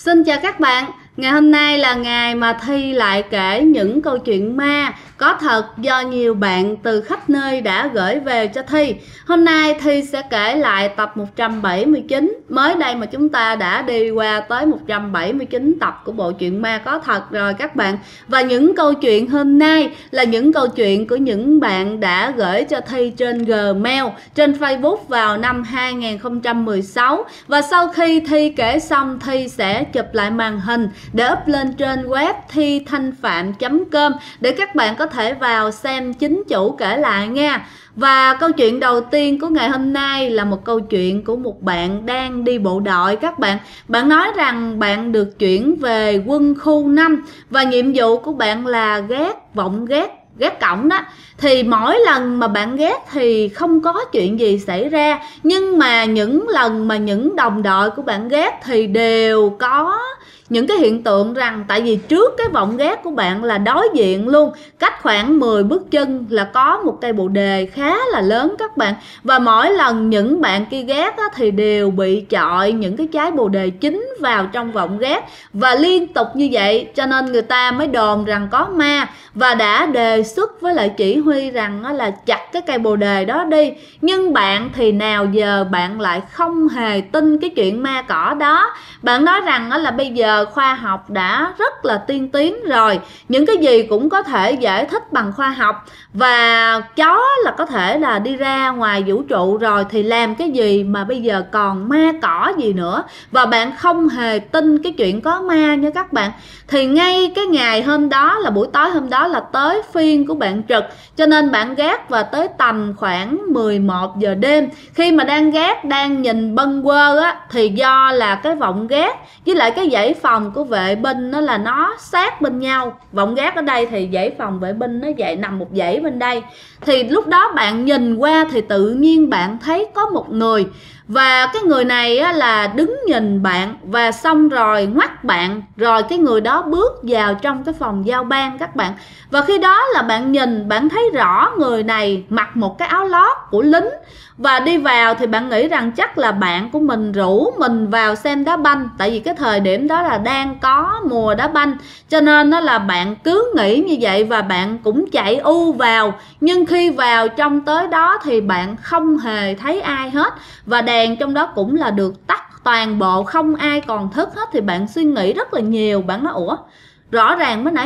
Xin chào các bạn, ngày hôm nay là ngày mà Thi lại kể những câu chuyện ma có thật do nhiều bạn từ khắp nơi đã gửi về cho Thi. Hôm nay Thi sẽ kể lại tập 179. Mới đây mà chúng ta đã đi qua tới 179 tập của bộ truyện ma có thật rồi các bạn. Và những câu chuyện hôm nay là những câu chuyện của những bạn đã gửi cho Thi trên Gmail, trên Facebook vào năm 2016. Và sau khi Thi kể xong, Thi sẽ chụp lại màn hình để up lên trên web thithanhpham.com để các bạn có thể vào xem chính chủ kể lại nha. Và câu chuyện đầu tiên của ngày hôm nay là một câu chuyện của một bạn đang đi bộ đội các bạn. Bạn nói rằng bạn được chuyển về quân khu 5 và nhiệm vụ của bạn là gác cổng đó. Thì mỗi lần mà bạn ghét thì không có chuyện gì xảy ra, nhưng mà những lần mà những đồng đội của bạn ghét thì đều có những cái hiện tượng rằng tại vì trước cái vọng ghét của bạn là đối diện luôn, cách khoảng 10 bước chân là có một cây bồ đề khá là lớn các bạn. Và mỗi lần những bạn kia ghét thì đều bị chọi những cái trái bồ đề chín vào trong vọng ghét. Và liên tục như vậy cho nên người ta mới đồn rằng có ma và đã đề xuất với lại chỉ huy rằng là chặt cái cây bồ đề đó đi. Nhưng bạn thì nào giờ bạn lại không hề tin cái chuyện ma cỏ đó. Bạn nói rằng là bây giờ khoa học đã rất là tiên tiến rồi, những cái gì cũng có thể giải thích bằng khoa học, và chó là có thể là đi ra ngoài vũ trụ rồi thì làm cái gì mà bây giờ còn ma cỏ gì nữa. Và bạn không hề tin cái chuyện có ma nha các bạn. Thì ngay cái ngày hôm đó là buổi tối hôm đó là tới phiên của bạn trực, cho nên bạn gác và tới tầm khoảng 11 giờ đêm, khi mà đang gác đang nhìn bâng quơ á, thì do là cái vọng gác với lại cái dãy phòng của vệ binh nó là nó sát bên nhau. Vọng gác ở đây thì dãy phòng vệ binh nó nằm một dãy bên đây. Thì lúc đó bạn nhìn qua thì tự nhiên bạn thấy có một người, và cái người này á, là đứng nhìn bạn và xong rồi ngoắt bạn, rồi cái người đó bước vào trong cái phòng giao ban các bạn. Và khi đó là bạn nhìn, bạn thấy rõ người này mặc một cái áo lót của lính và đi vào. Thì bạn nghĩ rằng chắc là bạn của mình rủ mình vào xem đá banh, tại vì cái thời điểm đó là đang có mùa đá banh, cho nên đó là bạn cứ nghĩ như vậy và bạn cũng chạy vào. Nhưng khi vào trong tới đó thì bạn không hề thấy ai hết, và đèn trong đó cũng là được tắt toàn bộ, không ai còn thức hết. Thì bạn suy nghĩ rất là nhiều, bạn nói ủa, rõ ràng mới nãy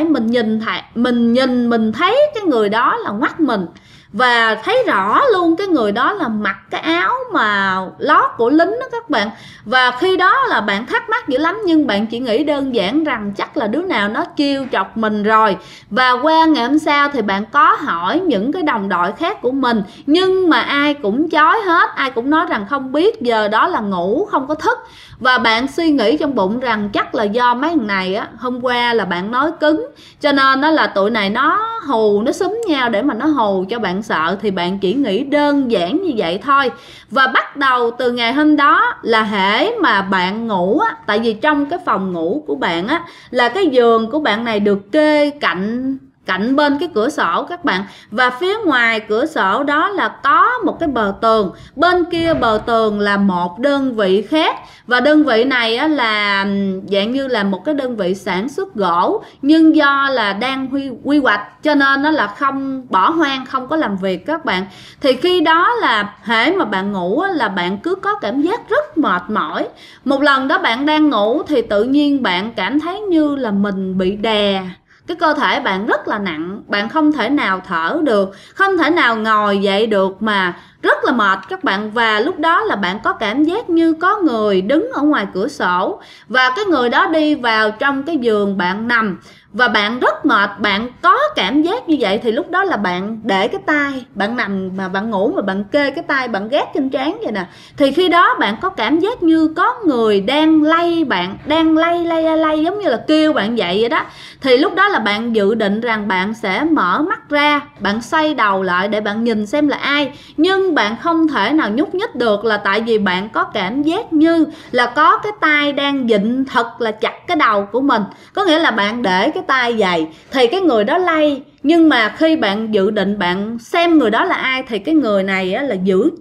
mình thấy cái người đó là ngoắt mình, và thấy rõ luôn cái người đó là mặc cái áo mà lót của lính đó các bạn. Và khi đó là bạn thắc mắc dữ lắm, nhưng bạn chỉ nghĩ đơn giản rằng chắc là đứa nào nó trêu chọc mình rồi. Và qua ngày hôm sau thì bạn có hỏi những cái đồng đội khác của mình, nhưng mà ai cũng chối hết, ai cũng nói rằng không biết, giờ đó là ngủ không có thức. Và bạn suy nghĩ trong bụng rằng chắc là do mấy thằng này á, hôm qua là bạn nói cứng, cho nên đó là tụi này nó hù, nó xúm nhau để mà nó hù cho bạn sợ. Thì bạn chỉ nghĩ đơn giản như vậy thôi. Và bắt đầu từ ngày hôm đó là hễ mà bạn ngủ á, tại vì trong cái phòng ngủ của bạn á là cái giường của bạn này được kê cạnh bên cái cửa sổ các bạn. Và phía ngoài cửa sổ đó là có một cái bờ tường, bên kia bờ tường là một đơn vị khác. Và đơn vị này á, là dạng như là một cái đơn vị sản xuất gỗ, nhưng do là đang quy hoạch cho nên nó là không bỏ hoang, không có làm việc các bạn. Thì khi đó là hễ mà bạn ngủ á, là bạn cứ có cảm giác rất mệt mỏi. Một lần đó bạn đang ngủ thì tự nhiên bạn cảm thấy như là mình bị đè, cái cơ thể bạn rất là nặng, bạn không thể nào thở được, không thể nào ngồi dậy được, mà rất là mệt các bạn. Và lúc đó là bạn có cảm giác như có người đứng ở ngoài cửa sổ, và cái người đó đi vào trong cái giường bạn nằm, và bạn rất mệt, bạn có cảm giác như vậy. Thì lúc đó là bạn để cái tay, bạn nằm mà bạn ngủ mà bạn kê cái tay bạn gác trên trán vậy nè. Thì khi đó bạn có cảm giác như có người đang lay bạn, đang lay giống như là kêu bạn dậy vậy đó. Thì lúc đó là bạn dự định rằng bạn sẽ mở mắt ra, bạn xoay đầu lại để bạn nhìn xem là ai. Nhưng bạn không thể nào nhúc nhích được, là tại vì bạn có cảm giác như là có cái tay đang vịn thật là chặt cái đầu của mình. Có nghĩa là bạn để cái tay vậy thì cái người đó lay, nhưng mà khi bạn dự định bạn xem người đó là ai thì cái người này á, là giữ chặt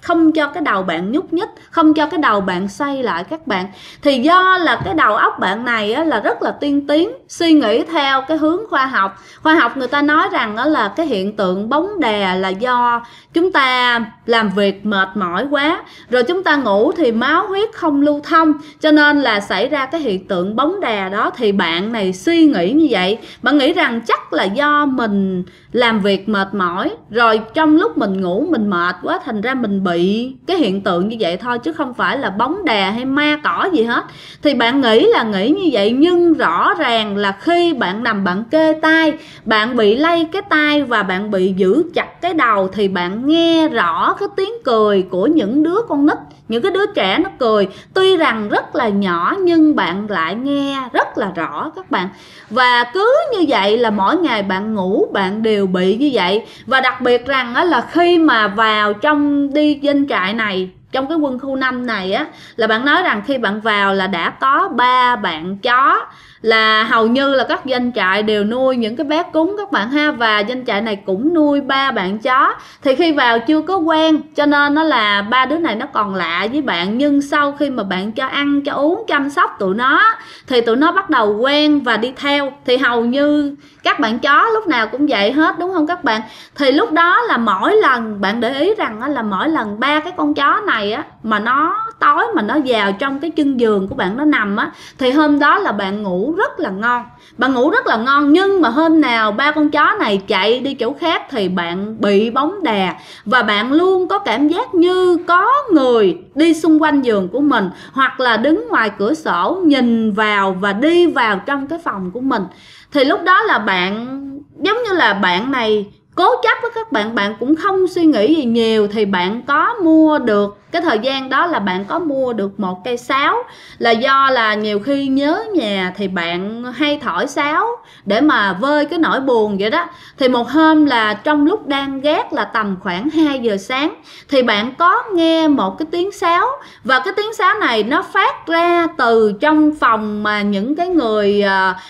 không cho cái đầu bạn nhúc nhích, không cho cái đầu bạn xoay lại các bạn. Thì do là cái đầu óc bạn này á, là rất là tiên tiến, suy nghĩ theo cái hướng khoa học. Khoa học người ta nói rằng đó là cái hiện tượng bóng đè là do chúng ta làm việc mệt mỏi quá, rồi chúng ta ngủ thì máu huyết không lưu thông, cho nên là xảy ra cái hiện tượng bóng đè đó. Thì bạn này suy nghĩ như vậy, bạn nghĩ rằng chắc là do mình làm việc mệt mỏi, rồi trong lúc mình ngủ mình mệt quá, thành ra mình bị cái hiện tượng như vậy thôi, chứ không phải là bóng đè hay ma cỏ gì hết. Thì bạn nghĩ là nghĩ như vậy, nhưng rõ ràng là khi bạn nằm bạn kê tai, bạn bị lay cái tai và bạn bị giữ chặt cái đầu, thì bạn nghe rõ cái tiếng cười của những đứa con nít, những cái đứa trẻ nó cười, tuy rằng rất là nhỏ nhưng bạn lại nghe rất là rõ các bạn. Và cứ như vậy là mỗi ngày bạn ngủ bạn đều bị như vậy. Và đặc biệt rằng á, là khi mà vào trong đi doanh trại này, trong cái quân khu 5 này á, là bạn nói rằng khi bạn vào là đã có 3 bạn chó, là hầu như là các doanh trại đều nuôi những cái bé cún các bạn ha, và doanh trại này cũng nuôi 3 bạn chó. Thì khi vào chưa có quen, cho nên nó là 3 đứa này nó còn lạ với bạn, nhưng sau khi mà bạn cho ăn cho uống chăm sóc tụi nó thì tụi nó bắt đầu quen và đi theo. Thì hầu như các bạn chó lúc nào cũng vậy hết, đúng không các bạn? Thì lúc đó là mỗi lần bạn để ý rằng là mỗi lần 3 cái con chó này á, mà nó tối mà nó vào trong cái chân giường của bạn nó nằm á, thì hôm đó là bạn ngủ rất là ngon, bạn ngủ rất là ngon. Nhưng mà hôm nào 3 con chó này chạy đi chỗ khác thì bạn bị bóng đè, và bạn luôn có cảm giác như có người đi xung quanh giường của mình, hoặc là đứng ngoài cửa sổ nhìn vào và đi vào trong cái phòng của mình. Thì lúc đó là bạn giống như là bạn này cố chấp với các bạn, bạn cũng không suy nghĩ gì nhiều. Thì bạn có mua được, cái thời gian đó là bạn có mua được một cây sáo, là do là nhiều khi nhớ nhà thì bạn hay thổi sáo để mà vơi cái nỗi buồn vậy đó. Thì một hôm là trong lúc đang gác là tầm khoảng 2 giờ sáng, thì bạn có nghe một cái tiếng sáo, và cái tiếng sáo này nó phát ra từ trong phòng mà những cái người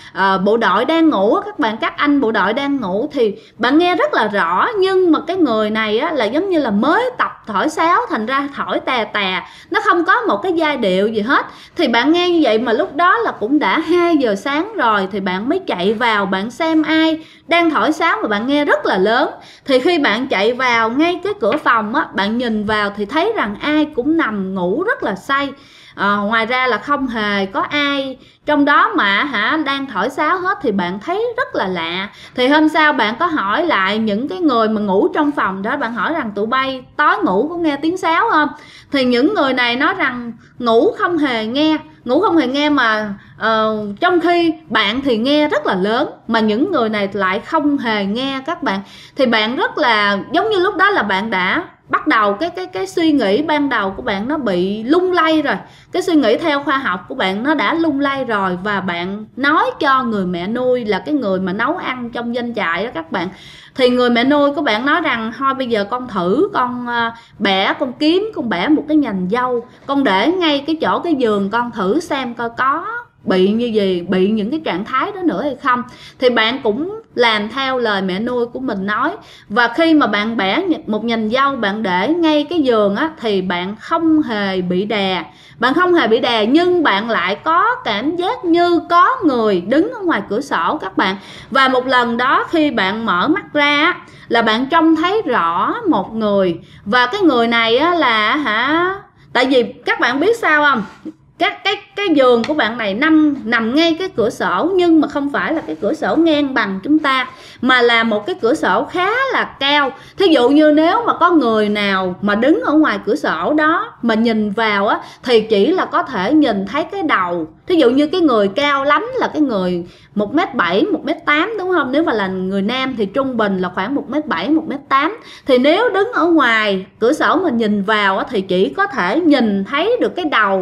bộ đội đang ngủ các bạn, các anh bộ đội đang ngủ. Thì bạn nghe rất là rõ, nhưng mà cái người này á, là giống như là mới tập thổi sáo, thành ra thổi tè tè, nó không có một cái giai điệu gì hết. Thì bạn nghe như vậy mà lúc đó là cũng đã 2 giờ sáng rồi, thì bạn mới chạy vào bạn xem ai đang thổi sáo mà bạn nghe rất là lớn. Thì khi bạn chạy vào ngay cái cửa phòng á, bạn nhìn vào thì thấy rằng ai cũng nằm ngủ rất là say. Ngoài ra là không hề có ai trong đó mà đang thổi sáo hết. Thì bạn thấy rất là lạ. Thì hôm sau bạn có hỏi lại những cái người mà ngủ trong phòng đó, bạn hỏi rằng tụi bay tối ngủ có nghe tiếng sáo không? Thì những người này nói rằng ngủ không hề nghe, mà trong khi bạn thì nghe rất là lớn, mà những người này lại không hề nghe các bạn. Thì bạn rất là giống như lúc đó là bạn đã bắt đầu cái suy nghĩ ban đầu của bạn nó bị lung lay rồi, cái suy nghĩ theo khoa học của bạn nó đã lung lay rồi. Và bạn nói cho người mẹ nuôi, là cái người mà nấu ăn trong doanh trại đó các bạn. Thì người mẹ nuôi của bạn nói rằng thôi bây giờ con thử, con bẻ một cái nhành dâu, con để ngay cái chỗ cái giường, con thử xem coi có bị như gì, bị những cái trạng thái đó nữa hay không. Thì bạn cũng làm theo lời mẹ nuôi của mình nói. Và khi mà bạn bẻ một nhành dâu, bạn để ngay cái giường á, thì bạn không hề bị đè. Nhưng bạn lại có cảm giác như có người đứng ở ngoài cửa sổ các bạn. Và một lần đó khi bạn mở mắt ra là bạn trông thấy rõ một người. Và cái người này á là tại vì các bạn biết sao không? Cái giường của bạn này nằm ngay cái cửa sổ, nhưng mà không phải là cái cửa sổ ngang bằng chúng ta, mà là một cái cửa sổ khá là cao. Thí dụ như nếu mà có người nào mà đứng ở ngoài cửa sổ đó mà nhìn vào á, thì chỉ là có thể nhìn thấy cái đầu. Thí dụ như cái người cao lắm là cái người 1m7, 1m8 đúng không? Nếu mà là người nam thì trung bình là khoảng 1m7, 1m8. Thì nếu đứng ở ngoài cửa sổ mà nhìn vào á, thì chỉ có thể nhìn thấy được cái đầu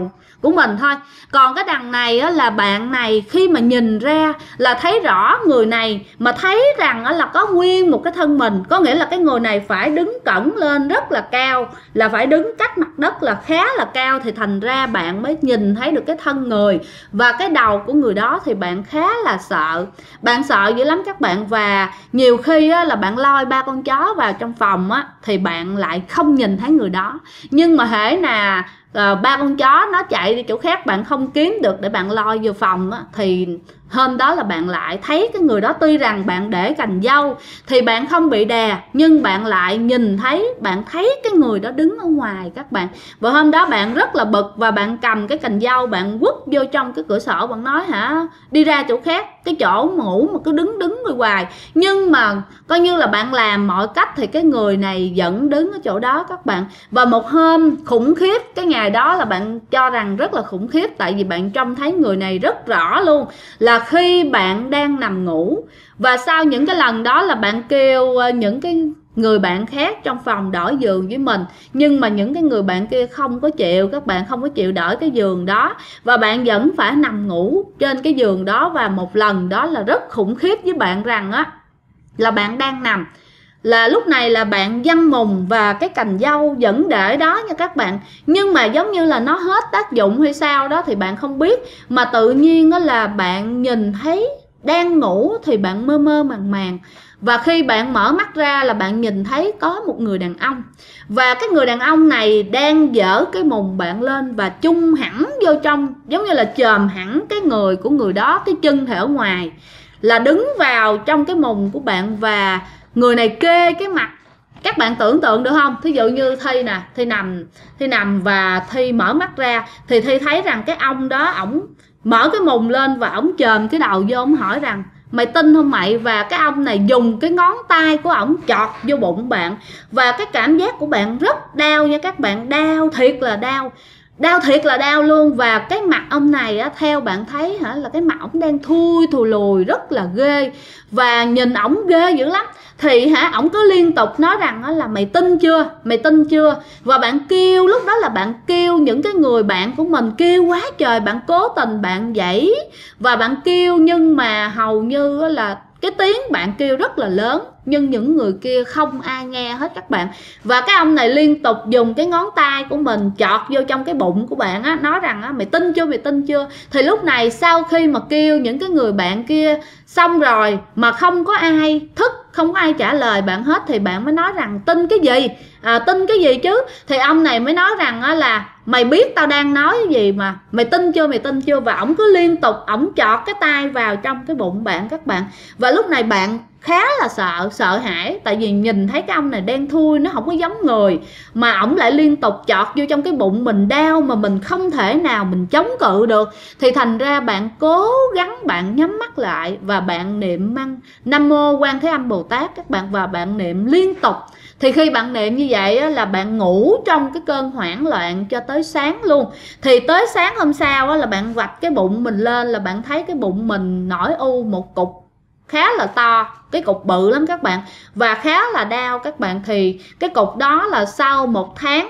của mình thôi. Còn cái đằng này á, là bạn này khi mà nhìn ra là thấy rõ người này, mà thấy rằng á, là có nguyên một cái thân mình, có nghĩa là cái người này phải đứng cẩn lên rất là cao, là phải đứng cách mặt đất là khá là cao, thì thành ra bạn mới nhìn thấy được cái thân người và cái đầu của người đó. Thì bạn khá là sợ, bạn sợ dữ lắm các bạn. Và nhiều khi á, là bạn lôi 3 con chó vào trong phòng á, thì bạn lại không nhìn thấy người đó. Nhưng mà hễ là 3 con chó nó chạy đi chỗ khác, bạn không kiếm được để bạn lôi vô phòng á, thì hôm đó là bạn lại thấy cái người đó. Tuy rằng bạn để cành dâu thì bạn không bị đè, nhưng bạn lại nhìn thấy, bạn thấy cái người đó đứng ở ngoài các bạn. Và hôm đó bạn rất là bực, và bạn cầm cái cành dâu bạn quất vô trong cái cửa sổ, bạn nói hả, đi ra chỗ khác, cái chỗ ngủ mà cứ đứng người hoài. Nhưng mà coi như là bạn làm mọi cách thì cái người này vẫn đứng ở chỗ đó các bạn. Và một hôm khủng khiếp, cái ngày đó là bạn cho rằng rất là khủng khiếp, tại vì bạn trông thấy người này rất rõ luôn, là khi bạn đang nằm ngủ. Và sau những cái lần đó là bạn kêu những cái người bạn khác trong phòng đổi giường với mình, nhưng mà những cái người bạn kia không có chịu, các bạn không có chịu đổi cái giường đó, và bạn vẫn phải nằm ngủ trên cái giường đó. Và một lần đó là rất khủng khiếp với bạn rằng á, là bạn đang nằm, là lúc này là bạn văng mùng và cái cành dâu vẫn để đó nha các bạn. Nhưng mà giống như là nó hết tác dụng hay sao đó thì bạn không biết, mà tự nhiên đó là bạn nhìn thấy đang ngủ thì bạn mơ mơ màng màng. Và khi bạn mở mắt ra là bạn nhìn thấy có một người đàn ông, và cái người đàn ông này đang dỡ cái mùng bạn lên và chung hẳn vô trong, giống như là chồm hẳn cái người của người đó, cái chân thì ở ngoài, là đứng vào trong cái mùng của bạn. Và người này kê cái mặt, các bạn tưởng tượng được không? Thí dụ như Thi nè, Thi nằm và Thi mở mắt ra thì Thi thấy rằng cái ông đó, ổng mở cái mùng lên và ổng chồm cái đầu vô, ổng hỏi rằng mày tin không mày? Và cái ông này dùng cái ngón tay của ổng chọt vô bụng bạn, và cái cảm giác của bạn rất đau nha các bạn, đau thiệt là đau, đau thiệt là đau luôn. Và cái mặt ông này á, theo bạn thấy hả, là cái mặt ổng đang thui thù lùi rất là ghê, và nhìn ổng ghê dữ lắm. Thì hả, ổng cứ liên tục nói rằng á, là mày tin chưa, mày tin chưa? Và bạn kêu, lúc đó là bạn kêu những cái người bạn của mình, kêu quá trời, bạn cố tình bạn dãy và bạn kêu, nhưng mà hầu như là cái tiếng bạn kêu rất là lớn, nhưng những người kia không ai nghe hết các bạn. Và cái ông này liên tục dùng cái ngón tay của mình chọt vô trong cái bụng của bạn á, nói rằng á, mày tin chưa, mày tin chưa? Thì lúc này sau khi mà kêu những cái người bạn kia xong rồi mà không có ai thức, không có ai trả lời bạn hết, thì bạn mới nói rằng tin cái gì, tin cái gì chứ? Thì ông này mới nói rằng á, là mày biết tao đang nói cái gì mà, mày tin chưa, mày tin chưa? Và ổng cứ liên tục ổng chọt cái tay vào trong cái bụng bạn các bạn. Và lúc này bạn khá là sợ hãi, tại vì nhìn thấy cái ông này đen thui, nó không có giống người, mà ổng lại liên tục chọt vô trong cái bụng mình, đau mà mình không thể nào mình chống cự được. Thì thành ra bạn cố gắng bạn nhắm mắt lại và bạn niệm Nam Mô Quan Thế Âm Bồ Tát các bạn, và bạn niệm liên tục. Thì khi bạn niệm như vậy á, là bạn ngủ trong cái cơn hoảng loạn cho tới sáng luôn. Thì tới sáng hôm sau á, là bạn vạch cái bụng mình lên là bạn thấy cái bụng mình nổi u một cục khá là to, cái cục bự lắm các bạn, và khá là đau các bạn. Thì cái cục đó là sau 1 tháng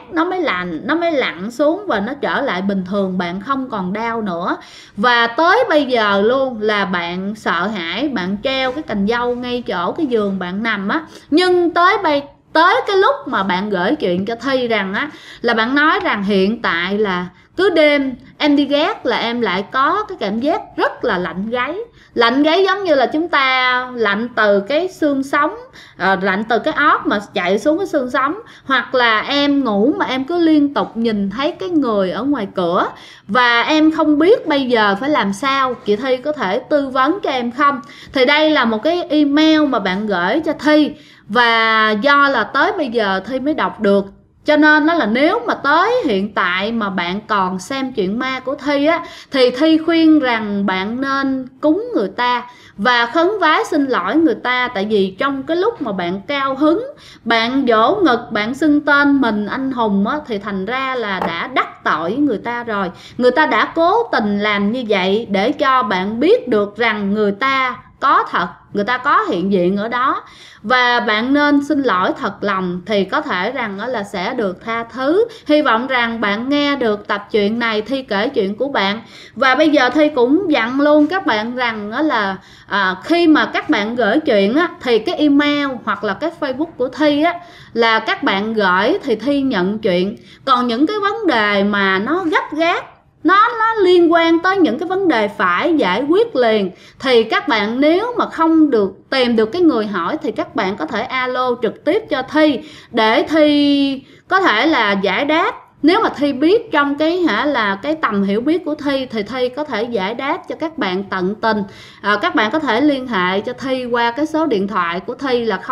nó mới lặn xuống và nó trở lại bình thường, bạn không còn đau nữa. Và tới bây giờ luôn là bạn sợ hãi, bạn treo cái cành dâu ngay chỗ cái giường bạn nằm á. Nhưng tới cái lúc mà bạn gửi chuyện cho Thi rằng á, là bạn nói rằng hiện tại là cứ đêm em đi gác là em lại có cái cảm giác rất là lạnh gáy. Lạnh gáy giống như là chúng ta lạnh từ cái xương sống, lạnh từ cái ót mà chạy xuống cái xương sống. Hoặc là em ngủ mà em cứ liên tục nhìn thấy cái người ở ngoài cửa, và em không biết bây giờ phải làm sao. Chị Thi có thể tư vấn cho em không? Thì đây là một cái email mà bạn gửi cho Thi, và do là tới bây giờ Thi mới đọc được, cho nên đó là nếu mà tới hiện tại mà bạn còn xem chuyện ma của Thi á, thì Thi khuyên rằng bạn nên cúng người ta và khấn vái xin lỗi người ta. Tại vì trong cái lúc mà bạn cao hứng, bạn vỗ ngực, bạn xưng tên mình anh hùng á, thì thành ra là đã đắc tội với người ta rồi. Người ta đã cố tình làm như vậy để cho bạn biết được rằng người ta có thật, người ta có hiện diện ở đó, và bạn nên xin lỗi thật lòng thì có thể rằng là sẽ được tha thứ. Hy vọng rằng bạn nghe được tập truyện này, Thi kể chuyện của bạn. Và bây giờ Thi cũng dặn luôn các bạn rằng là khi mà các bạn gửi chuyện thì cái email hoặc là cái Facebook của Thi là các bạn gửi thì Thi nhận chuyện. Còn những cái vấn đề mà nó gấp gáp, nó liên quan tới những cái vấn đề phải giải quyết liền, thì các bạn nếu mà không tìm được cái người hỏi thì các bạn có thể alo trực tiếp cho Thi để Thi có thể là giải đáp. Nếu mà Thi biết trong cái tầm hiểu biết của Thi thì Thi có thể giải đáp cho các bạn tận tình. Các bạn có thể liên hệ cho Thi qua cái số điện thoại của Thi là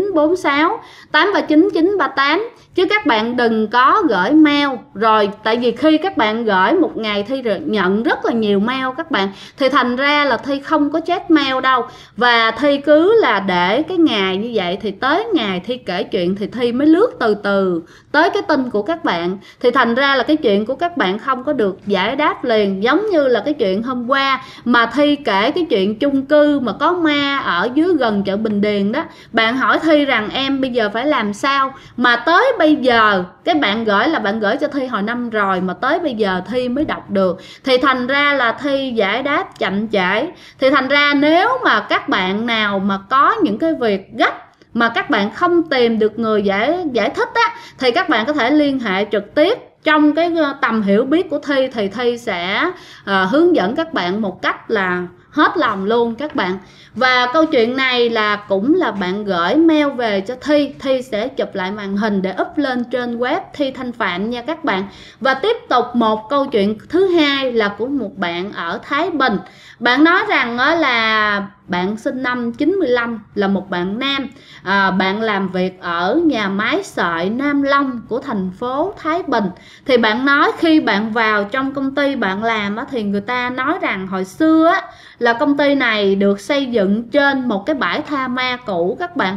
0946 839 938, chứ các bạn đừng có gửi mail. Rồi tại vì khi các bạn gửi một ngày Thi nhận rất là nhiều mail các bạn, thì thành ra là Thi không có check mail đâu, và Thi cứ là để cái ngày như vậy, thì tới ngày Thi kể chuyện thì Thi mới lướt từ từ tới cái tin của các bạn. Thì thành ra là cái chuyện của các bạn không có được giải đáp liền. Giống như là cái chuyện hôm qua mà Thi kể cái chuyện chung cư mà có ma ở dưới gần chợ Bình Điền đó, bạn hỏi Thi rằng em bây giờ phải làm sao, mà tới bây giờ cái bạn gửi là bạn gửi cho Thi hồi năm rồi, mà tới bây giờ Thi mới đọc được. Thì thành ra là Thi giải đáp chậm trễ. Thì thành ra nếu mà các bạn nào mà có những cái việc gấp mà các bạn không tìm được người giải thích thì các bạn có thể liên hệ trực tiếp. Trong cái tầm hiểu biết của Thi thì Thi sẽ hướng dẫn các bạn một cách là hết lòng luôn các bạn. Và câu chuyện này là cũng là bạn gửi mail về cho Thi, Thi sẽ chụp lại màn hình để up lên trên web Thi Thanh Phạm nha các bạn. Và tiếp tục một câu chuyện thứ hai là của một bạn ở Thái Bình. Bạn nói rằng là bạn sinh năm 95, là một bạn nam, bạn làm việc ở nhà máy sợi Nam Long của thành phố Thái Bình. Thì bạn nói khi bạn vào trong công ty bạn làm thì người ta nói rằng hồi xưa là công ty này được xây dựng trên một cái bãi tha ma cũ các bạn.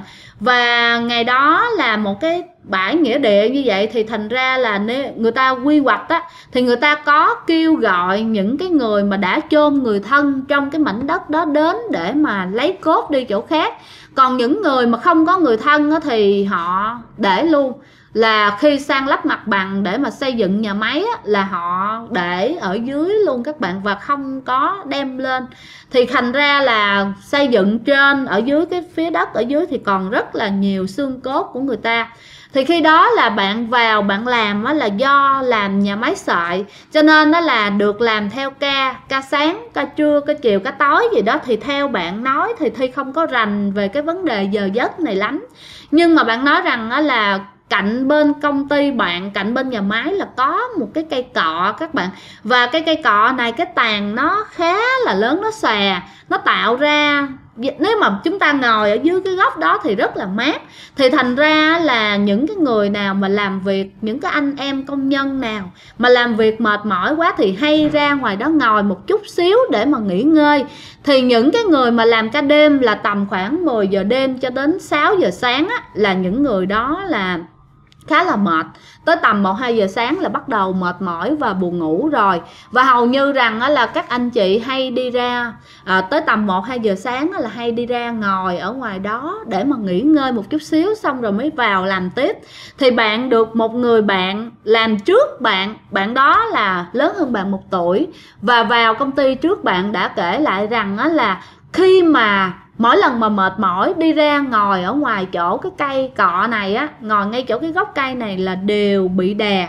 Và ngày đó là một cái bãi nghĩa địa như vậy, thì thành ra là nếu người ta quy hoạch thì người ta có kêu gọi những cái người mà đã chôn người thân trong cái mảnh đất đó đến để mà lấy cốt đi chỗ khác. Còn những người mà không có người thân thì họ để luôn, là khi san lấp mặt bằng để mà xây dựng nhà máy là họ để ở dưới luôn các bạn, và không có đem lên. Thì thành ra là xây dựng trên, ở dưới cái phía đất ở dưới thì còn rất là nhiều xương cốt của người ta. Thì khi đó là bạn vào bạn làm là do làm nhà máy sợi, cho nên nó là được làm theo ca sáng, ca trưa, ca chiều, ca tối gì đó. Thì theo bạn nói thì Thi không có rành về cái vấn đề giờ giấc này lắm, nhưng mà bạn nói rằng là cạnh bên công ty bạn, cạnh bên nhà máy là có một cái cây cọ các bạn. Và cái cây cọ này cái tàn nó khá là lớn, nó xòe, nó tạo ra, nếu mà chúng ta ngồi ở dưới cái góc đó thì rất là mát. Thì thành ra là những cái người nào mà làm việc, những cái anh em công nhân nào mà làm việc mệt mỏi quá thì hay ra ngoài đó ngồi một chút xíu để mà nghỉ ngơi. Thì những cái người mà làm ca đêm là tầm khoảng 10 giờ đêm cho đến 6 giờ sáng là những người đó là khá là mệt. Tới tầm 1-2 giờ sáng là bắt đầu mệt mỏi và buồn ngủ rồi. Và hầu như rằng là các anh chị hay đi ra tới tầm 1-2 giờ sáng là hay đi ra ngồi ở ngoài đó để mà nghỉ ngơi một chút xíu, xong rồi mới vào làm tiếp. Thì bạn được một người bạn làm trước bạn đó là lớn hơn bạn 1 tuổi, và vào công ty trước bạn đã kể lại rằng là khi mà mỗi lần mà mệt mỏi đi ra ngồi ở ngoài chỗ cái cây cọ này ngồi ngay chỗ cái gốc cây này là đều bị đè,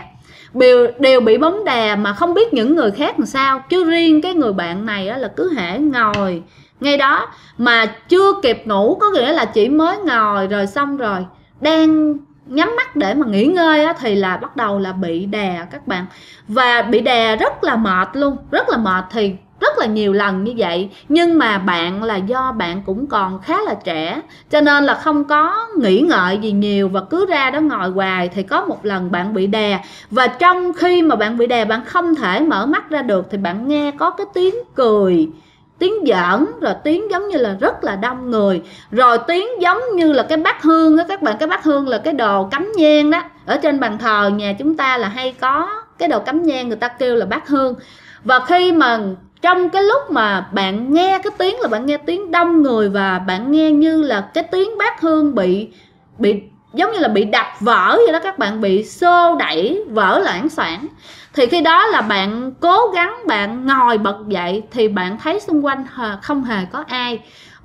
đều bị bóng đè, mà không biết những người khác làm sao, chứ riêng cái người bạn này là cứ hễ ngồi ngay đó mà chưa kịp ngủ, có nghĩa là chỉ mới ngồi rồi xong rồi đang nhắm mắt để mà nghỉ ngơi thì là bắt đầu là bị đè các bạn. Và bị đè rất là mệt luôn, rất là mệt, thì rất là nhiều lần như vậy. Nhưng mà bạn là do bạn cũng còn khá là trẻ, cho nên là không có nghĩ ngợi gì nhiều và cứ ra đó ngồi hoài. Thì có một lần bạn bị đè, và trong khi mà bạn bị đè bạn không thể mở mắt ra được, thì bạn nghe có cái tiếng cười, tiếng giỡn, rồi tiếng giống như là rất là đông người, rồi tiếng giống như là cái bát hương đó các bạn. Cái bát hương là cái đồ cắm nhang đó, ở trên bàn thờ nhà chúng ta là hay có cái đồ cắm nhang, người ta kêu là bát hương. Và khi mà trong cái lúc mà bạn nghe cái tiếng là bạn nghe tiếng đông người, và bạn nghe như là cái tiếng bát hương bị giống như là bị đập vỡ vậy đó các bạn, bị xô đẩy vỡ loảng xoảng. Thì khi đó là bạn cố gắng bạn ngồi bật dậy thì bạn thấy xung quanh không hề có ai.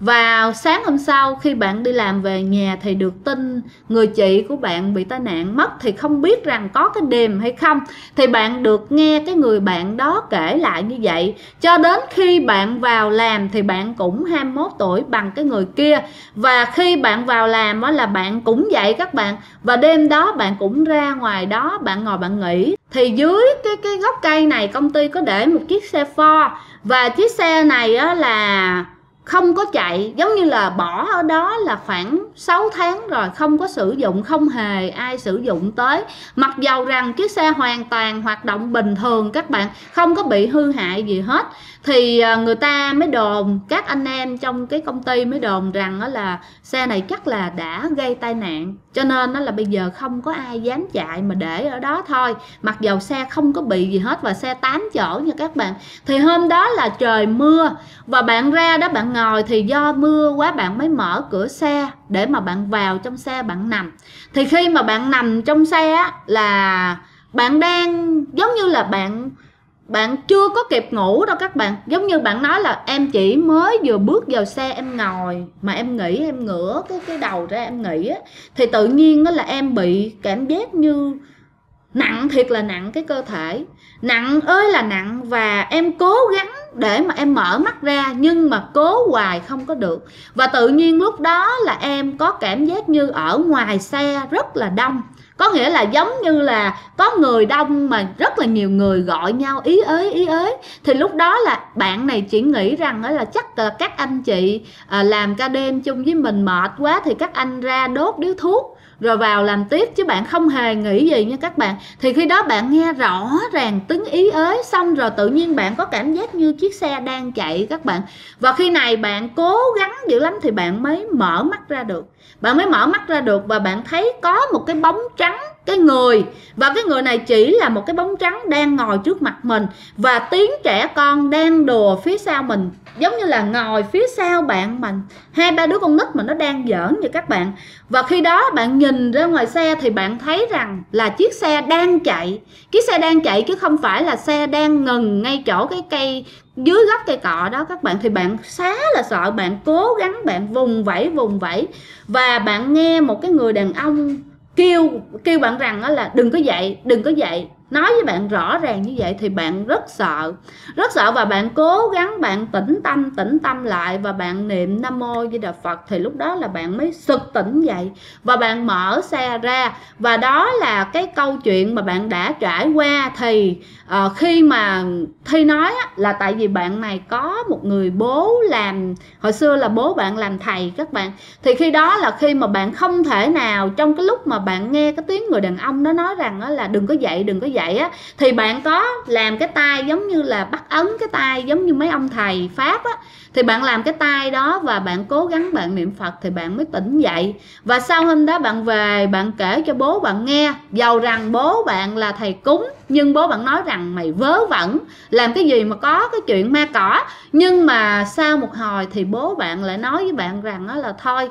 Và sáng hôm sau khi bạn đi làm về nhà thì được tin người chị của bạn bị tai nạn mất, thì không biết rằng có cái đêm hay không. Thì bạn được nghe cái người bạn đó kể lại như vậy. Cho đến khi bạn vào làm thì bạn cũng 21 tuổi bằng cái người kia. Và khi bạn vào làm đó là bạn cũng vậy các bạn. Và đêm đó bạn cũng ra ngoài đó, bạn ngồi bạn nghỉ. Thì dưới cái gốc cây này công ty có để một chiếc xe Ford. Và chiếc xe này á là không có chạy, giống như là bỏ ở đó là khoảng 6 tháng rồi, không có sử dụng, không hề ai sử dụng tới. Mặc dầu rằng chiếc xe hoàn toàn hoạt động bình thường các bạn, không có bị hư hại gì hết. Thì người ta mới đồn, các anh em trong cái công ty mới đồn rằng đó là xe này chắc là đã gây tai nạn, cho nên đó là bây giờ không có ai dám chạy mà để ở đó thôi. Mặc dầu xe không có bị gì hết và xe 8 chỗ nha các bạn. Thì hôm đó là trời mưa và bạn ra đó bạn ngồi, thì do mưa quá bạn mới mở cửa xe để mà bạn vào trong xe bạn nằm. Thì khi mà bạn nằm trong xe á, là bạn đang giống như là bạn chưa có kịp ngủ đâu các bạn. Giống như bạn nói là em chỉ mới vừa bước vào xe em ngồi mà em nghĩ, em ngửa cái đầu ra em nghĩ á, thì tự nhiên đó là em bị cảm giác như nặng, thiệt là nặng cái cơ thể, nặng ơi là nặng. Và em cố gắng để mà em mở mắt ra nhưng mà cố hoài không có được. Và tự nhiên lúc đó là em có cảm giác như ở ngoài xe rất là đông. Có nghĩa là giống như là có người đông mà rất là nhiều người gọi nhau ý ới. Thì lúc đó là bạn này chỉ nghĩ rằng là chắc là các anh chị làm ca đêm chung với mình mệt quá, thì các anh ra đốt điếu thuốc rồi vào làm tiếp, chứ bạn không hề nghĩ gì nha các bạn. Thì khi đó bạn nghe rõ ràng tiếng ý ới, xong rồi tự nhiên bạn có cảm giác như chiếc xe đang chạy các bạn. Và khi này bạn cố gắng dữ lắm thì bạn mới mở mắt ra được. Và bạn thấy có một cái bóng trắng, cái người, và cái người này chỉ là một cái bóng trắng đang ngồi trước mặt mình. Và tiếng trẻ con đang đùa phía sau mình, giống như là ngồi phía sau bạn mà 2-3 đứa con nít mà nó đang giỡn vậy các bạn. Và khi đó bạn nhìn ra ngoài xe thì bạn thấy rằng là chiếc xe đang chạy. Chiếc xe đang chạy chứ không phải là xe đang ngừng ngay chỗ cái cây, dưới gốc cây cọ đó các bạn. Thì bạn khá là sợ, bạn cố gắng bạn vùng vẫy. Và bạn nghe một cái người đàn ông kêu bạn rằng là đừng có dậy, nói với bạn rõ ràng như vậy. Thì bạn rất sợ. Và bạn cố gắng bạn tĩnh tâm lại và bạn niệm Nam Mô Di Đà Phật. Thì lúc đó là bạn mới sực tỉnh dậy và bạn mở xe ra. Và đó là cái câu chuyện mà bạn đã trải qua. Thì khi mà Thi nói là tại vì bạn này có một người bố làm, hồi xưa là bố bạn làm thầy các bạn. Thì khi đó là khi mà bạn không thể nào, trong cái lúc mà bạn nghe cái tiếng người đàn ông đó nói rằng là đừng có dậy á, thì bạn có làm cái tay giống như là bắt ấn cái tay giống như mấy ông thầy Pháp á. Thì bạn làm cái tay đó và bạn cố gắng bạn niệm Phật thì bạn mới tỉnh dậy. Và sau hôm đó bạn về bạn kể cho bố bạn nghe, dầu rằng bố bạn là thầy cúng, nhưng bố bạn nói rằng mày vớ vẩn, làm cái gì mà có cái chuyện ma cỏ. Nhưng mà sau một hồi thì bố bạn lại nói với bạn rằng là thôi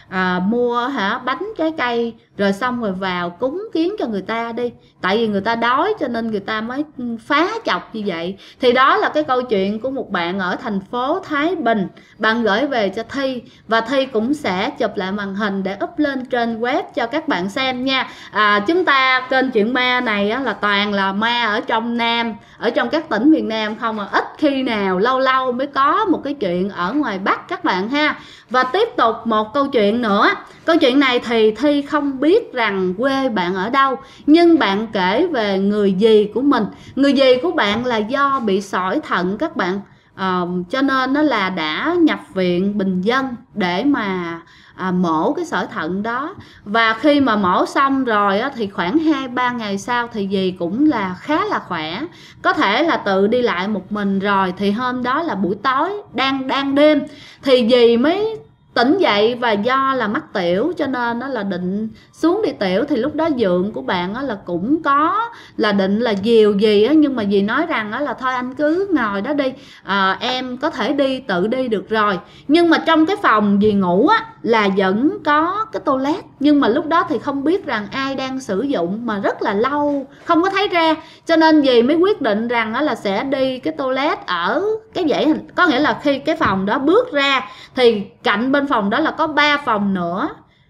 mua bánh trái cây rồi xong rồi vào cúng kiến cho người ta đi, tại vì người ta đói cho nên người ta mới phá chọc như vậy. Thì đó là cái câu chuyện của một bạn ở thành phố Thái Bình, bạn gửi về cho Thi, và Thi cũng sẽ chụp lại màn hình để up lên trên web cho các bạn xem nha. Chúng ta kênh Chuyện Ma này là toàn là ma ở trong Nam, ở trong các tỉnh miền Nam không, ít khi nào, lâu lâu mới có một cái chuyện ở ngoài Bắc các bạn ha. Và tiếp tục một câu chuyện nữa. Câu chuyện này thì Thi không biết rằng quê bạn ở đâu, nhưng bạn kể về người dì của mình. Người dì của bạn là do bị sỏi thận các bạn, cho nên nó là đã nhập viện bình dân để mà mổ cái sỏi thận đó. Và khi mà mổ xong rồi thì khoảng 2-3 ngày sau thì dì cũng là khá là khỏe, có thể là tự đi lại một mình rồi. Thì hôm đó là buổi tối đang đêm thì dì mới tỉnh dậy và do là mắc tiểu cho nên nó là định xuống đi tiểu, thì lúc đó dượng của bạn á, là cũng có là định là dìu dì á, nhưng mà dì nói rằng á, là thôi anh cứ ngồi đó đi, em có thể tự đi được rồi. Nhưng mà trong cái phòng dì ngủ á, là vẫn có cái toilet, nhưng mà lúc đó thì không biết rằng ai đang sử dụng mà rất là lâu không có thấy ra, cho nên dì mới quyết định rằng á, là sẽ đi cái toilet ở cái dãy, có nghĩa là khi cái phòng đó bước ra thì cạnh bên phòng đó là có 3 phòng nữa,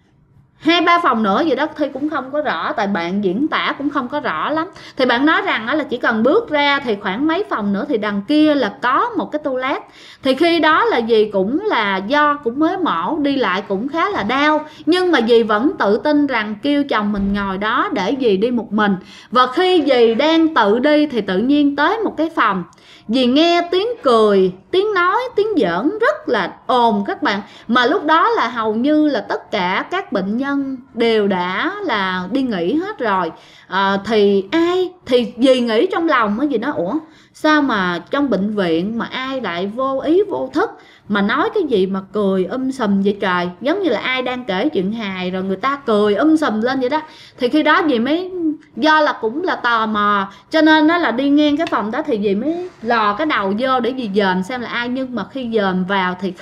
2-3 phòng nữa gì đó Thi cũng không có rõ, tại bạn diễn tả cũng không có rõ lắm. Thì bạn nói rằng là chỉ cần bước ra thì khoảng mấy phòng nữa thì đằng kia là có một cái toilet. Thì khi đó là dì cũng là do cũng mới mổ, đi lại cũng khá là đau, nhưng mà dì vẫn tự tin rằng kêu chồng mình ngồi đó để dì đi một mình. Và khi dì đang tự đi thì tự nhiên tới một cái phòng, dì nghe tiếng cười, tiếng nói, tiếng giỡn rất là ồn các bạn. Mà lúc đó là hầu như là tất cả các bệnh nhân đều đã là đi nghỉ hết rồi. Thì dì nghĩ trong lòng á, dì nói ủa sao mà trong bệnh viện mà ai lại vô ý vô thức mà nói cái gì mà cười sùm vậy trời, giống như là ai đang kể chuyện hài rồi người ta cười sùm lên vậy đó. Thì khi đó dì mới, do là cũng là tò mò cho nên nó là đi ngang cái phòng đó thì dì mới lò cái đầu vô để dì dòm xem là ai. Nhưng mà khi dòm vào thì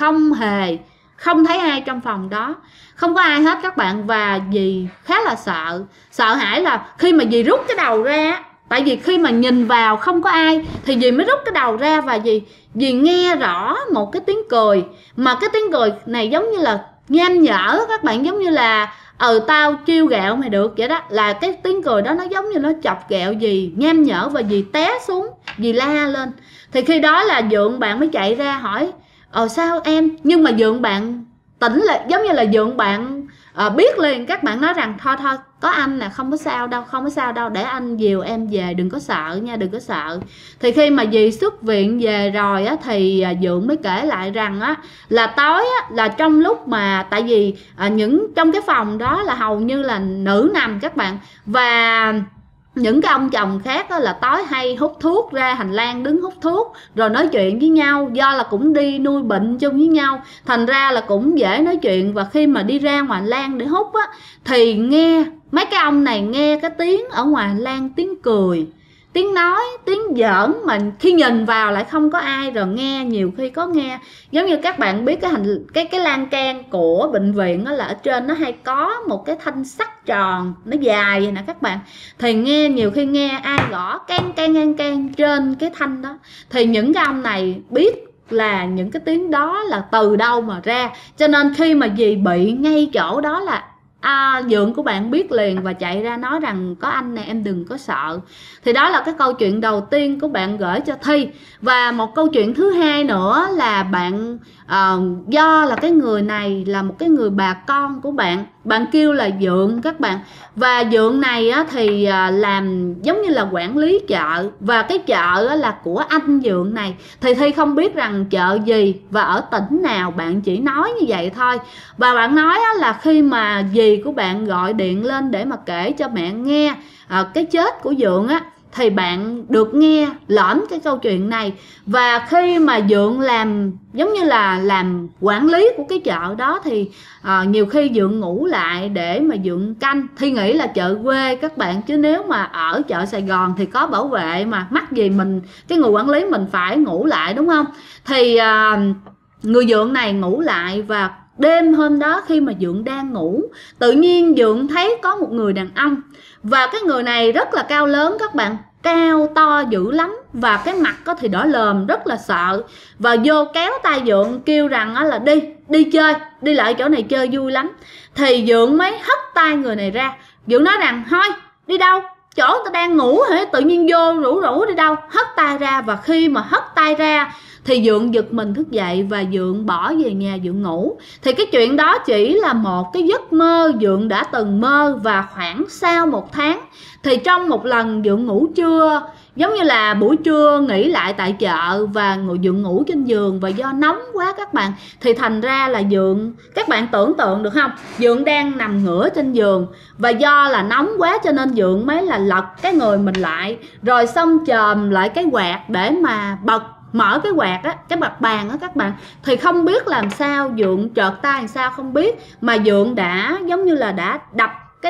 không thấy ai trong phòng đó, không có ai hết các bạn. Và dì khá là sợ hãi là khi mà dì rút cái đầu ra, tại vì khi mà nhìn vào không có ai thì dì mới rút cái đầu ra, và dì nghe rõ một cái tiếng cười, mà cái tiếng cười này giống như là nham nhở các bạn, giống như là tao trêu ghẹo mày được vậy đó. Là cái tiếng cười đó nó giống như nó chọc ghẹo dì, nham nhở, và dì té xuống, dì la lên. Thì khi đó là dượng bạn mới chạy ra hỏi sao em, nhưng mà dượng bạn tỉnh lại, giống như là dượng bạn biết liền. Các bạn nói rằng thôi có anh nè, không có sao đâu, để anh dìu em về, đừng có sợ nha, đừng có sợ. Thì khi mà dì xuất viện về rồi á, thì dượng mới kể lại rằng á, là tối á, là trong lúc mà tại vì trong cái phòng đó là hầu như là nữ nằm các bạn, và những cái ông chồng khác đó là tối hay hút thuốc, ra hành lang đứng hút thuốc rồi nói chuyện với nhau, do là cũng đi nuôi bệnh chung với nhau, thành ra là cũng dễ nói chuyện. Và khi mà đi ra ngoài hành lang để hút á, thì nghe mấy cái ông này nghe cái tiếng ở ngoài hành lang, tiếng cười, tiếng nói, tiếng giỡn, mà khi nhìn vào lại không có ai. Rồi nghe nhiều khi có nghe giống như các bạn biết cái lan can của bệnh viện đó là ở trên nó hay có một cái thanh sắt tròn nó dài vậy nè các bạn. Thì nghe nhiều khi nghe ai gõ can trên cái thanh đó, thì những cái ông này biết là những cái tiếng đó là từ đâu mà ra. Cho nên khi mà dì bị ngay chỗ đó là dượng của bạn biết liền và chạy ra nói rằng có anh này, em đừng có sợ. Thì đó là cái câu chuyện đầu tiên của bạn gửi cho Thi. Và một câu chuyện thứ hai nữa là bạn do là cái người này là một cái người bà con của bạn kêu là dượng các bạn. Và dượng này á, thì làm giống như là quản lý chợ, và cái chợ á, là của anh dượng này. Thì Thi không biết rằng chợ gì và ở tỉnh nào, bạn chỉ nói như vậy thôi. Và bạn nói á, là khi mà dì của bạn gọi điện lên để mà kể cho mẹ nghe cái chết của dượng á, thì bạn được nghe lỏm cái câu chuyện này. Và khi mà dượng làm giống như là làm quản lý của cái chợ đó, thì nhiều khi dượng ngủ lại để mà dượng canh. Thì nghĩ là chợ quê các bạn, chứ nếu mà ở chợ Sài Gòn thì có bảo vệ mà, mắc gì mình, cái người quản lý mình phải ngủ lại đúng không. Thì người dượng này ngủ lại, và đêm hôm đó khi mà dượng đang ngủ, tự nhiên dượng thấy có một người đàn ông. Và cái người này rất là cao lớn các bạn, cao to dữ lắm, và cái mặt có thì đỏ lòm, rất là sợ. Và vô kéo tay dượng kêu rằng là đi chơi, đi lại chỗ này chơi vui lắm. Thì dượng mới hất tay người này ra. Dượng nói rằng thôi đi đâu, chỗ người ta đang ngủ hả, tự nhiên vô rủ đi đâu, hất tay ra. Và khi mà hất tay ra thì dượng giật mình thức dậy và dượng bỏ về nhà dượng ngủ. Thì cái chuyện đó chỉ là một cái giấc mơ dượng đã từng mơ. Và khoảng sau 1 tháng thì trong một lần dượng ngủ trưa, giống như là buổi trưa nghỉ lại tại chợ, và dượng ngủ trên giường, và do nóng quá các bạn, thì thành ra là dượng, các bạn tưởng tượng được không, dượng đang nằm ngửa trên giường, và do là nóng quá cho nên dượng mới là lật cái người mình lại, rồi xong chồm lại cái quạt để mà bật mở cái quạt á, cái mặt bàn á các bạn, thì không biết làm sao Dượng chợt tay làm sao không biết, mà Dượng đã giống như là đã đập cái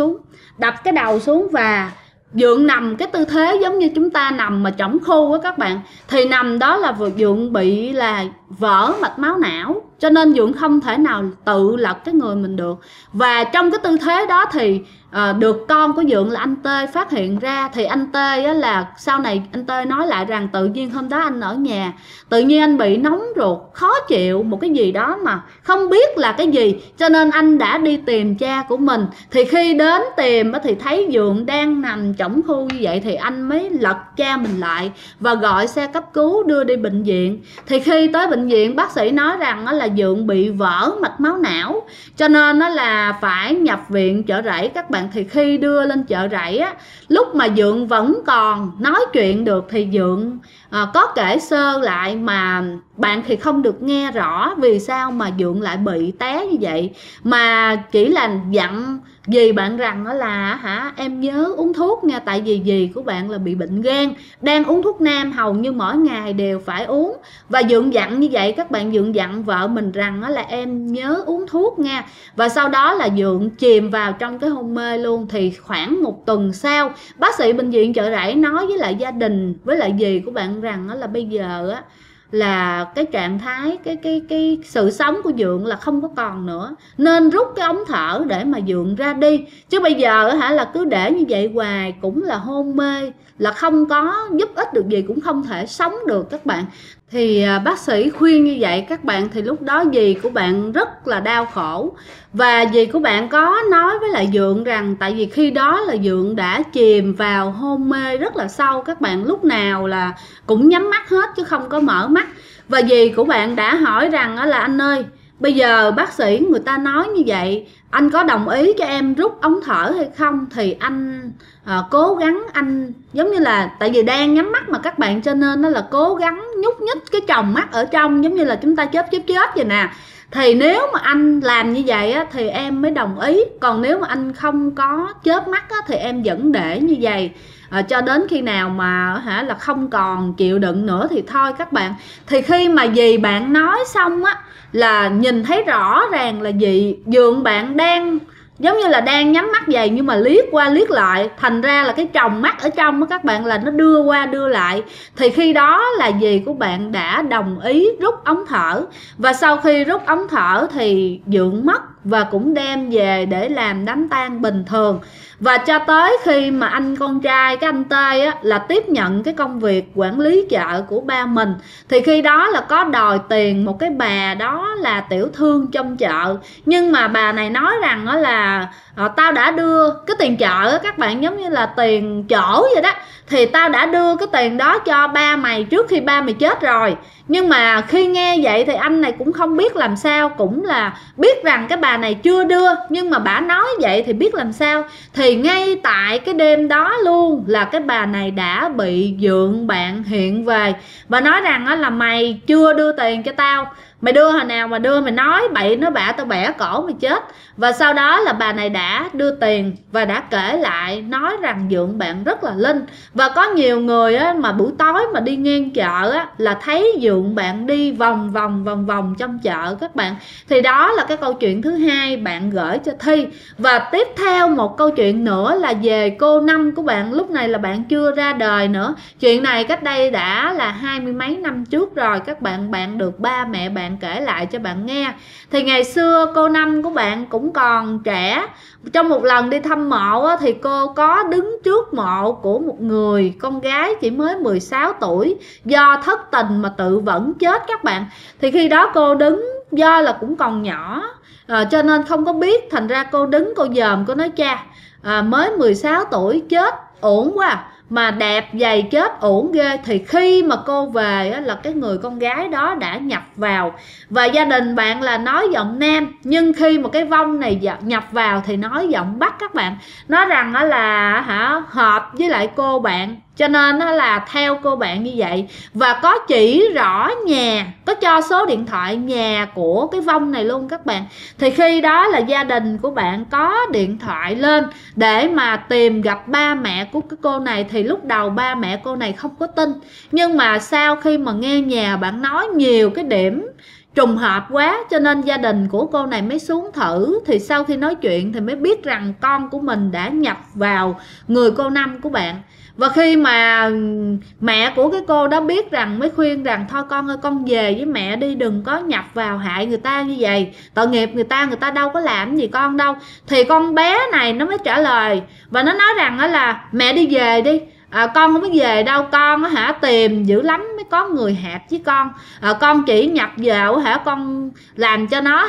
đầu xuống và Dượng nằm cái tư thế giống như chúng ta nằm mà chỏng khu á các bạn. Thì nằm đó là Dượng bị là vỡ mạch máu não, cho nên Dượng không thể nào tự lật cái người mình được. Và trong cái tư thế đó thì được con của Dượng là anh Tê phát hiện ra. Thì anh Tê á, là sau này anh Tê nói lại rằng tự nhiên hôm đó anh ở nhà, tự nhiên anh bị nóng ruột, khó chịu một cái gì đó mà không biết là cái gì, cho nên anh đã đi tìm cha của mình. Thì khi đến tìm thì thấy Dượng đang nằm chỏng khu như vậy, thì anh mới lật cha mình lại và gọi xe cấp cứu đưa đi bệnh viện. Thì khi tới bệnh viện, bác sĩ nói rằng là Dượng bị vỡ mạch máu não, cho nên là phải nhập viện Chợ Rẫy các bạn. Thì khi đưa lên Chợ Rẫy á, lúc mà Dượng vẫn còn nói chuyện được thì Dượng có kể sơ lại, mà bạn thì không được nghe rõ vì sao mà Dượng lại bị té như vậy, mà chỉ là dặn dì bạn rằng đó là em nhớ uống thuốc nha, tại vì dì của bạn là bị bệnh gan, đang uống thuốc nam hầu như mỗi ngày đều phải uống. Và Dượng dặn như vậy các bạn, Dượng dặn vợ mình rằng đó là em nhớ uống thuốc nha. Và sau đó là Dượng chìm vào trong cái hôn mê luôn. Thì khoảng 1 tuần sau, bác sĩ bệnh viện Chợ Rẫy nói với lại gia đình với lại dì của bạn rằng đó là bây giờ á là cái trạng thái cái sự sống của Dượng là không có còn nữa, nên rút cái ống thở để mà Dượng ra đi. Chứ bây giờ là cứ để như vậy hoài cũng là hôn mê, là không có giúp ích được gì, cũng không thể sống được các bạn. Thì bác sĩ khuyên như vậy các bạn, thì lúc đó dì của bạn rất là đau khổ. Và dì của bạn có nói với lại Dượng rằng tại vì khi đó là Dượng đã chìm vào hôn mê rất là sâu các bạn, lúc nào là cũng nhắm mắt hết chứ không có mở mắt. Và dì của bạn đã hỏi rằng là anh ơi, bây giờ bác sĩ người ta nói như vậy, anh có đồng ý cho em rút ống thở hay không? Thì anh cố gắng, anh giống như là tại vì đang nhắm mắt mà các bạn, cho nên nó là cố gắng nhúc nhích cái tròng mắt ở trong, giống như là chúng ta chớp vậy nè. Thì nếu mà anh làm như vậy á, thì em mới đồng ý, còn nếu mà anh không có chớp mắt á, thì em vẫn để như vậy cho đến khi nào mà là không còn chịu đựng nữa thì thôi các bạn. Thì khi mà dì bạn nói xong á, là nhìn thấy rõ ràng là Dượng bạn đang giống như là đang nhắm mắt vậy, nhưng mà liếc qua liếc lại, thành ra là cái tròng mắt ở trong đó các bạn là nó đưa qua đưa lại. Thì khi đó là dì của bạn đã đồng ý rút ống thở. Và sau khi rút ống thở thì Dượng mất và cũng đem về để làm đám tang bình thường. Và cho tới khi mà anh con trai, cái anh Tê á, là tiếp nhận cái công việc quản lý chợ của ba mình, thì khi đó là có đòi tiền một cái bà đó là tiểu thương trong chợ. Nhưng mà bà này nói rằng đó là tao đã đưa cái tiền chợ á, các bạn, giống như là tiền chỗ vậy đó, thì tao đã đưa cái tiền đó cho ba mày trước khi ba mày chết rồi. Nhưng mà khi nghe vậy thì anh này cũng không biết làm sao, cũng là biết rằng cái bà này chưa đưa, nhưng mà bà nói vậy thì biết làm sao. Thì ngay tại cái đêm đó luôn là cái bà này đã bị Dượng bạn hiện về. Bà nói rằng đó là mày chưa đưa tiền cho tao, mày đưa hồi nào mà đưa, mày nói bậy nói bạ tao bẻ cổ mày chết. Và sau đó là bà này đã đưa tiền và đã kể lại, nói rằng Dượng bạn rất là linh. Và có nhiều người á, mà buổi tối mà đi ngang chợ á, là thấy Dượng bạn đi vòng vòng trong chợ các bạn. Thì đó là cái câu chuyện thứ hai bạn gửi cho Thi. Và tiếp theo một câu chuyện nữa là về cô Năm của bạn, lúc này là bạn chưa ra đời nữa. Chuyện này cách đây đã là 20 mấy năm trước rồi các bạn, bạn được ba mẹ bạn kể lại cho bạn nghe. Thì ngày xưa cô Năm của bạn cũng còn trẻ. Trong một lần đi thăm mộ á, thì cô có đứng trước mộ của một người con gái chỉ mới 16 tuổi do thất tình mà tự vẫn chết các bạn. Thì khi đó cô đứng, do là cũng còn nhỏ cho nên không có biết, thành ra cô đứng cô dòm, cô nói cha mới 16 tuổi chết ổn quá, mà đẹp dày chết ổn ghê. Thì khi mà cô về á, là cái người con gái đó đã nhập vào, và gia đình bạn là nói giọng nam, nhưng khi mà cái vong này nhập vào thì nói giọng Bắc các bạn. Nói rằng là hợp với lại cô bạn, cho nên nó là theo cô bạn như vậy. Và có chỉ rõ nhà, có cho số điện thoại nhà của cái vong này luôn các bạn. Thì khi đó là gia đình của bạn có điện thoại lên để mà tìm gặp ba mẹ của cái cô này, thì lúc đầu ba mẹ cô này không có tin. Nhưng mà sau khi mà nghe nhà bạn nói nhiều cái điểm trùng hợp quá, cho nên gia đình của cô này mới xuống thử. Thì sau khi nói chuyện thì mới biết rằng con của mình đã nhập vào người cô Năm của bạn. Và khi mà mẹ của cái cô đó biết rằng mới khuyên rằng thôi con ơi, con về với mẹ đi, đừng có nhập vào hại người ta như vậy, tội nghiệp người ta đâu có làm gì con đâu. Thì con bé này nó mới trả lời và nó nói rằng là mẹ đi về đi, con không có về đâu, con tìm dữ lắm mới có người hạp với con. Con chỉ nhập vào con làm cho nó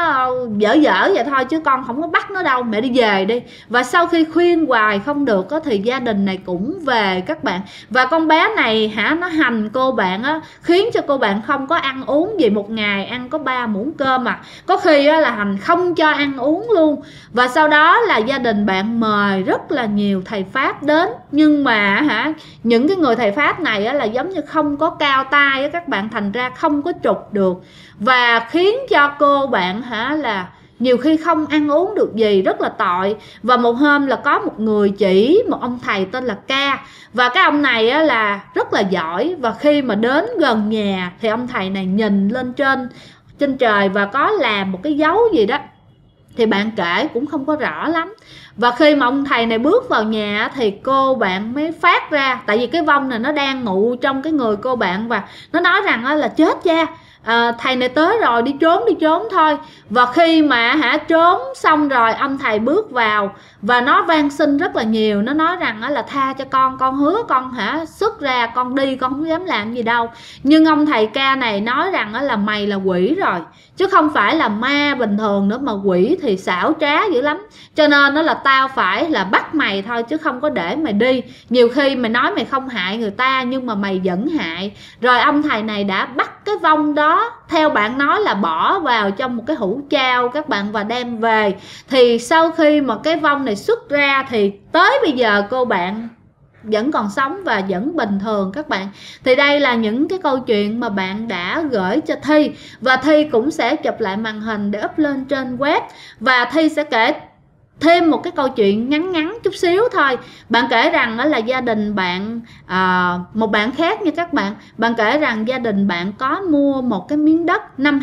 dở vậy thôi, chứ con không có bắt nó đâu, mẹ đi về đi. Và sau khi khuyên hoài không được thì gia đình này cũng về các bạn. Và con bé này nó hành cô bạn khiến cho cô bạn không có ăn uống gì, một ngày ăn có 3 muỗng cơm, mà có khi là hành không cho ăn uống luôn. Và sau đó là gia đình bạn mời rất là nhiều thầy pháp đến, nhưng mà những cái người thầy pháp này là giống như không có cao tay các bạn, thành ra không có trục được, và khiến cho cô bạn là nhiều khi không ăn uống được gì, rất là tội. Và một hôm là có một người chỉ một ông thầy tên là Ca, và cái ông này là rất là giỏi. Và khi mà đến gần nhà thì ông thầy này nhìn lên trên trời và có làm một cái dấu gì đó, thì bạn kể cũng không có rõ lắm. Và khi mà ông thầy này bước vào nhà thì cô bạn mới phát ra, tại vì cái vong này nó đang ngụ trong cái người cô bạn, và nó nói rằng là chết cha, thầy này tới rồi, đi trốn thôi. Và khi mà trốn xong rồi, ông thầy bước vào và nó van xin rất là nhiều. Nó nói rằng là tha cho con hứa con xuất ra, con đi, con không dám làm gì đâu. Nhưng ông thầy Ca này nói rằng là mày là quỷ rồi, chứ không phải là ma bình thường nữa, mà quỷ thì xảo trá dữ lắm, cho nên nó là tao phải là bắt mày thôi, chứ không có để mày đi. Nhiều khi mày nói mày không hại người ta nhưng mà mày vẫn hại. Rồi ông thầy này đã bắt cái vong đó, theo bạn nói là bỏ vào trong một cái hũ trao các bạn, và đem về. Thì sau khi mà cái vong này xuất ra thì tới bây giờ cô bạn vẫn còn sống và vẫn bình thường các bạn. Thì đây là những cái câu chuyện mà bạn đã gửi cho Thi, và Thi cũng sẽ chụp lại màn hình để up lên trên web. Và Thi sẽ kể thêm một cái câu chuyện ngắn chút xíu thôi. Bạn kể rằng đó là gia đình bạn, một bạn khác như các bạn, bạn kể rằng gia đình bạn có mua một cái miếng đất năm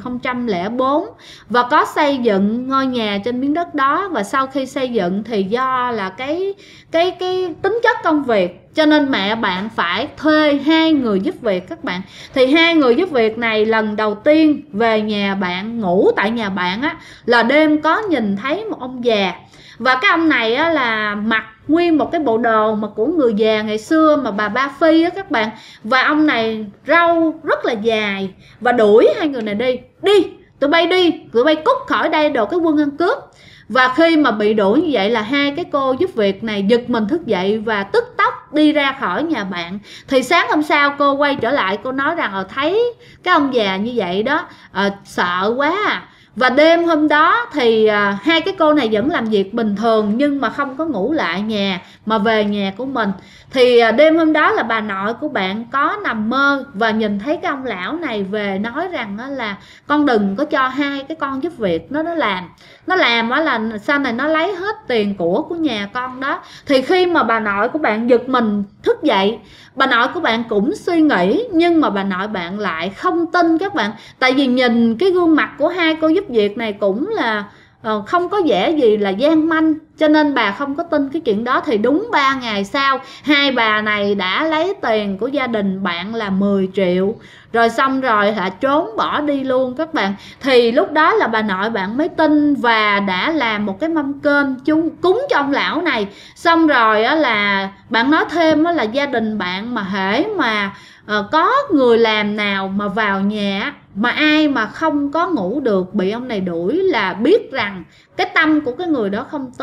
2004 và có xây dựng ngôi nhà trên miếng đất đó. Và sau khi xây dựng thì do là cái tính chất công việc, cho nên mẹ bạn phải thuê 2 người giúp việc các bạn. Thì 2 người giúp việc này lần đầu tiên về nhà bạn, ngủ tại nhà bạn là đêm có nhìn thấy một ông già. Và cái ông này là mặc nguyên một cái bộ đồ mà của người già ngày xưa, mà bà Ba Phi các bạn. Và ông này râu rất là dài và đuổi 2 người này đi, tụi bay cút khỏi đây, đồ cái quân ăn cướp. Và khi mà bị đuổi như vậy là 2 cái cô giúp việc này giật mình thức dậy và tức tốc đi ra khỏi nhà bạn. Thì sáng hôm sau cô quay trở lại, cô nói rằng thấy cái ông già như vậy đó, sợ quá à. Và đêm hôm đó thì 2 cái cô này vẫn làm việc bình thường, nhưng mà không có ngủ lại nhà mà về nhà của mình. Thì đêm hôm đó là bà nội của bạn có nằm mơ và nhìn thấy cái ông lão này về, nói rằng là con đừng có cho 2 cái con giúp việc nó làm là sau này nó lấy hết tiền của nhà con đó. Thì khi mà bà nội của bạn giật mình thức dậy, bà nội của bạn cũng suy nghĩ, nhưng mà bà nội bạn lại không tin các bạn. Tại vì nhìn cái gương mặt của 2 cô giúp việc này cũng là không có vẻ gì là gian manh, cho nên bà không có tin cái chuyện đó. Thì đúng 3 ngày sau, 2 bà này đã lấy tiền của gia đình bạn là 10 triệu, rồi xong rồi trốn bỏ đi luôn các bạn. Thì lúc đó là bà nội bạn mới tin và đã làm một cái mâm cơm cúng cho ông lão này. Xong rồi là bạn nói thêm là gia đình bạn mà hễ mà có người làm nào mà vào nhà mà ai mà không có ngủ được, bị ông này đuổi, là biết rằng cái tâm của cái người đó không tốt.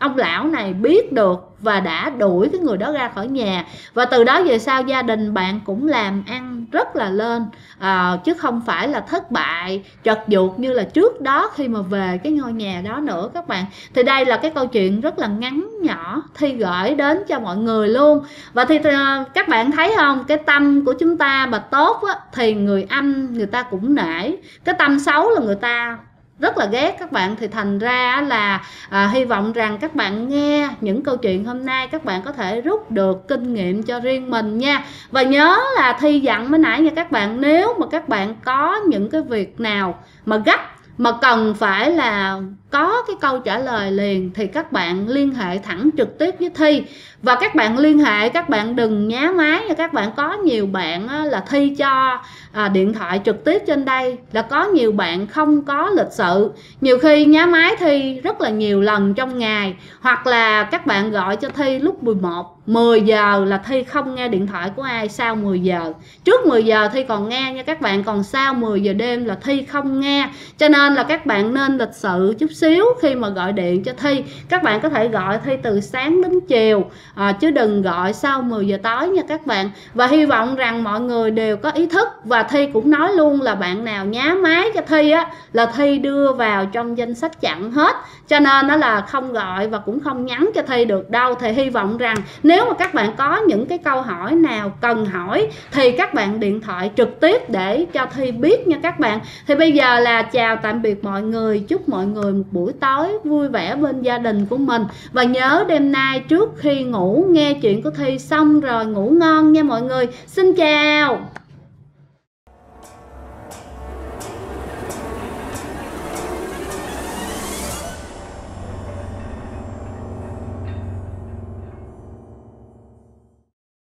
ông lão này biết được và đã đuổi cái người đó ra khỏi nhà. Và từ đó về sau gia đình bạn cũng làm ăn rất là lên, chứ không phải là thất bại trật duột như là trước đó khi mà về cái ngôi nhà đó nữa các bạn. Thì đây là cái câu chuyện rất là ngắn nhỏ Thi gửi đến cho mọi người luôn. Và thì các bạn thấy không, cái tâm của chúng ta mà tốt á, thì người âm người ta cũng nể, cái tâm xấu là người ta rất là ghét các bạn. Thì thành ra là hy vọng rằng các bạn nghe những câu chuyện hôm nay các bạn có thể rút được kinh nghiệm cho riêng mình nha. Và nhớ là Thi dặn mới nãy nha các bạn, nếu mà các bạn có những cái việc nào mà gấp mà cần phải là có cái câu trả lời liền thì các bạn liên hệ thẳng trực tiếp với Thi. Và các bạn liên hệ, các bạn đừng nhá máy nha các bạn. Có nhiều bạn là Thi cho điện thoại trực tiếp trên đây là có nhiều bạn không có lịch sự, nhiều khi nhá máy Thi rất là nhiều lần trong ngày, hoặc là các bạn gọi cho Thi lúc 10 giờ là Thi không nghe điện thoại của ai sau 10 giờ. Trước 10 giờ Thi còn nghe nha các bạn, còn sau 10 giờ đêm là Thi không nghe. Cho nên là các bạn nên lịch sự chút xíu khi mà gọi điện cho Thi. Các bạn có thể gọi Thi từ sáng đến chiều, chứ đừng gọi sau 10 giờ tối nha các bạn. Và hy vọng rằng mọi người đều có ý thức. Và Thi cũng nói luôn là bạn nào nhá máy cho Thi á là Thi đưa vào trong danh sách chặn hết, cho nên đó là không gọi và cũng không nhắn cho Thi được đâu. Thì hy vọng rằng nếu mà các bạn có những cái câu hỏi nào cần hỏi thì các bạn điện thoại trực tiếp để cho Thi biết nha các bạn. Thì bây giờ là chào tạm biệt mọi người, chúc mọi người một buổi tối vui vẻ bên gia đình của mình. Và nhớ đêm nay trước khi ngủ nghe chuyện của Thi xong rồi ngủ ngon nha mọi người. Xin chào.